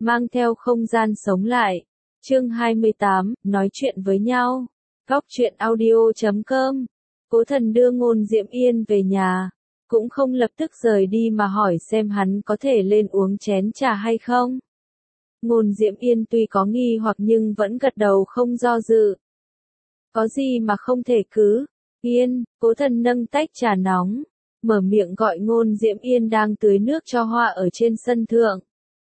mang theo không gian sống lại. Chương 28, nói chuyện với nhau. Góc truyện audio.com. Cố Thần đưa Ngôn Diễm Yên về nhà, cũng không lập tức rời đi mà hỏi xem hắn có thể lên uống chén trà hay không. Ngôn Diễm Yên tuy có nghi hoặc nhưng vẫn gật đầu không do dự. Có gì mà không thể cứ. Yên, Cố Thần nâng tách trà nóng, mở miệng gọi Ngôn Diễm Yên đang tưới nước cho hoa ở trên sân thượng.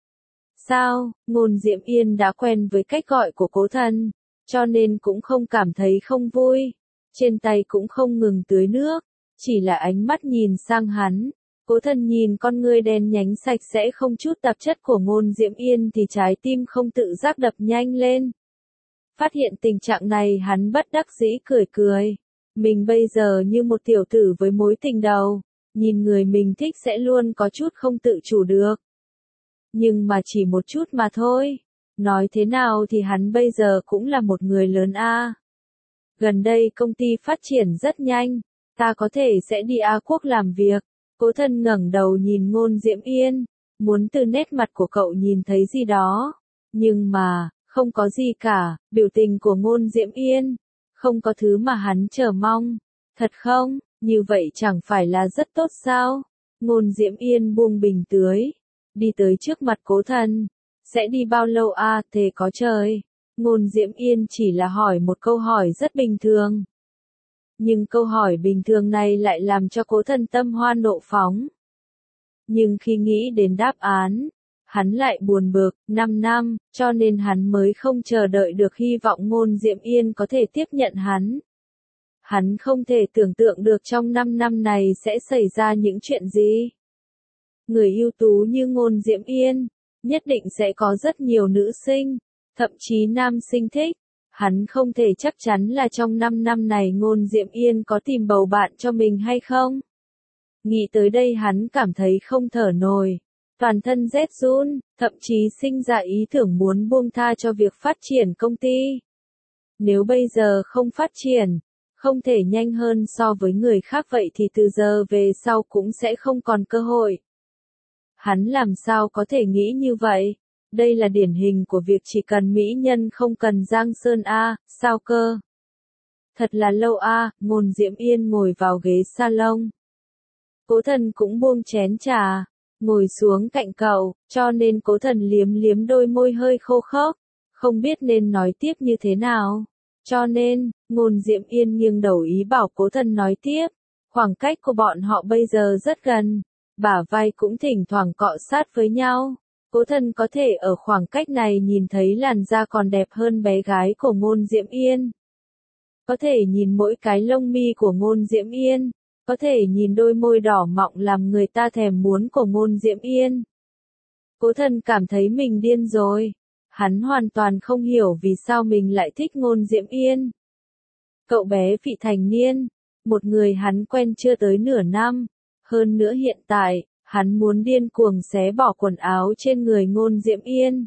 Sao, Ngôn Diễm Yên đã quen với cách gọi của Cố Thần, cho nên cũng không cảm thấy không vui. Trên tay cũng không ngừng tưới nước, chỉ là ánh mắt nhìn sang hắn. Cố Thần nhìn con ngươi đen nhánh sạch sẽ không chút tạp chất của Ngôn Diễm Yên thì trái tim không tự giác đập nhanh lên. Phát hiện tình trạng này hắn bất đắc dĩ cười cười. Mình bây giờ như một tiểu tử với mối tình đầu, nhìn người mình thích sẽ luôn có chút không tự chủ được. Nhưng mà chỉ một chút mà thôi. Nói thế nào thì hắn bây giờ cũng là một người lớn a. Gần đây công ty phát triển rất nhanh, ta có thể sẽ đi A Quốc làm việc. Cố Thần ngẩng đầu nhìn Ngôn Diễm Yên, muốn từ nét mặt của cậu nhìn thấy gì đó. Nhưng mà, không có gì cả, biểu tình của Ngôn Diễm Yên, không có thứ mà hắn chờ mong. Thật không, như vậy chẳng phải là rất tốt sao? Ngôn Diễm Yên buông bình tưới, đi tới trước mặt Cố Thần. Sẽ đi bao lâu a? Thế có trời. Ngôn Diễm Yên chỉ là hỏi một câu hỏi rất bình thường. Nhưng câu hỏi bình thường này lại làm cho Cố Thần tâm hoa nộ phóng. Nhưng khi nghĩ đến đáp án, hắn lại buồn bực. 5 năm, cho nên hắn mới không chờ đợi được, hy vọng Ngôn Diễm Yên có thể tiếp nhận hắn. Hắn không thể tưởng tượng được trong 5 năm này sẽ xảy ra những chuyện gì. Người ưu tú như Ngôn Diễm Yên, nhất định sẽ có rất nhiều nữ sinh, thậm chí nam sinh thích. Hắn không thể chắc chắn là trong 5 năm này Ngôn Diễm Yên có tìm bầu bạn cho mình hay không. Nghĩ tới đây hắn cảm thấy không thở nổi, toàn thân rét run, thậm chí sinh ra ý tưởng muốn buông tha cho việc phát triển công ty. Nếu bây giờ không phát triển, không thể nhanh hơn so với người khác vậy thì từ giờ về sau cũng sẽ không còn cơ hội. Hắn làm sao có thể nghĩ như vậy? Đây là điển hình của việc chỉ cần mỹ nhân không cần giang sơn a, sao cơ? Thật là lâu a. Ngôn Diễm Yên ngồi vào ghế salon. Cố Thần cũng buông chén trà, ngồi xuống cạnh cậu, cho nên Cố Thần liếm liếm đôi môi hơi khô khốc, không biết nên nói tiếp như thế nào. Cho nên, Ngôn Diễm Yên nghiêng đầu ý bảo Cố Thần nói tiếp. Khoảng cách của bọn họ bây giờ rất gần, bả vai cũng thỉnh thoảng cọ sát với nhau. Cố Thần có thể ở khoảng cách này nhìn thấy làn da còn đẹp hơn bé gái của Ngôn Diễm Yên. Có thể nhìn mỗi cái lông mi của Ngôn Diễm Yên. Có thể nhìn đôi môi đỏ mọng làm người ta thèm muốn của Ngôn Diễm Yên. Cố Thần cảm thấy mình điên rồi. Hắn hoàn toàn không hiểu vì sao mình lại thích Ngôn Diễm Yên. Cậu bé vị thành niên, một người hắn quen chưa tới nửa năm. Hơn nữa hiện tại, hắn muốn điên cuồng xé bỏ quần áo trên người Ngôn Diễm Yên.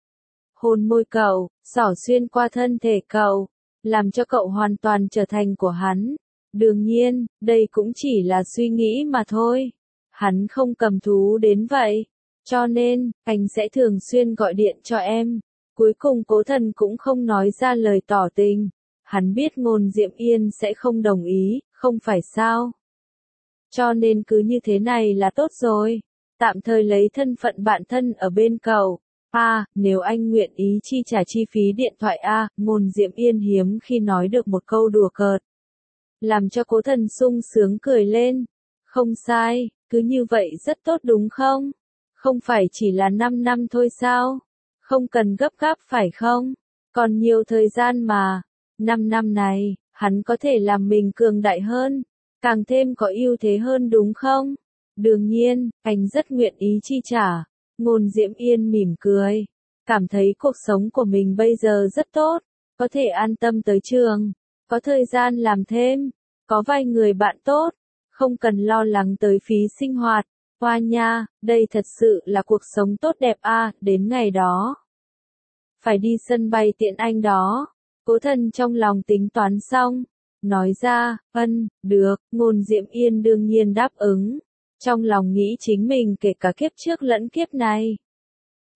Hôn môi cậu, xỏ xuyên qua thân thể cậu, làm cho cậu hoàn toàn trở thành của hắn. Đương nhiên, đây cũng chỉ là suy nghĩ mà thôi. Hắn không cầm thú đến vậy. Cho nên, anh sẽ thường xuyên gọi điện cho em. Cuối cùng Cố Thần cũng không nói ra lời tỏ tình. Hắn biết Ngôn Diễm Yên sẽ không đồng ý, không phải sao? Cho nên cứ như thế này là tốt rồi. Tạm thời lấy thân phận bạn thân ở bên cậu. Nếu anh nguyện ý chi trả chi phí điện thoại Ngôn Diễm Yên hiếm khi nói được một câu đùa cợt. Làm cho Cố Thần sung sướng cười lên. Không sai, cứ như vậy rất tốt đúng không? Không phải chỉ là 5 năm thôi sao? Không cần gấp gáp phải không? Còn nhiều thời gian mà. 5 năm này, hắn có thể làm mình cường đại hơn, càng thêm có ưu thế hơn đúng không? Đương nhiên, anh rất nguyện ý chi trả. Ngôn Diễm Yên mỉm cười, cảm thấy cuộc sống của mình bây giờ rất tốt, có thể an tâm tới trường, có thời gian làm thêm, có vài người bạn tốt, không cần lo lắng tới phí sinh hoạt. Hoa nha, đây thật sự là cuộc sống tốt đẹp đến ngày đó. Phải đi sân bay tiện anh đó. Cố Thần trong lòng tính toán xong, nói ra, được. Ngôn Diễm Yên đương nhiên đáp ứng. Trong lòng nghĩ chính mình kể cả kiếp trước lẫn kiếp này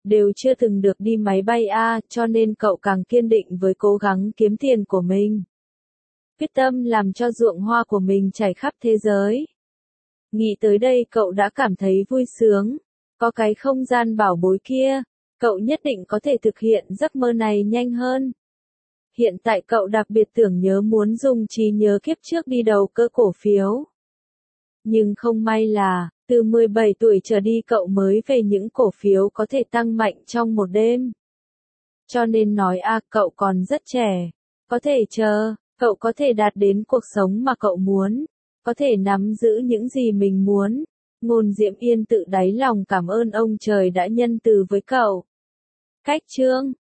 đều chưa từng được đi máy bay cho nên cậu càng kiên định với cố gắng kiếm tiền của mình. Quyết tâm làm cho ruộng hoa của mình trải khắp thế giới. Nghĩ tới đây cậu đã cảm thấy vui sướng. Có cái không gian bảo bối kia, cậu nhất định có thể thực hiện giấc mơ này nhanh hơn. Hiện tại cậu đặc biệt tưởng nhớ muốn dùng trí nhớ kiếp trước đi đầu cơ cổ phiếu. Nhưng không may là, từ 17 tuổi trở đi cậu mới về những cổ phiếu có thể tăng mạnh trong một đêm. Cho nên nói cậu còn rất trẻ. Có thể chờ, cậu có thể đạt đến cuộc sống mà cậu muốn. Có thể nắm giữ những gì mình muốn. Ngôn Diệm Yên tự đáy lòng cảm ơn ông trời đã nhân từ với cậu. Cách chương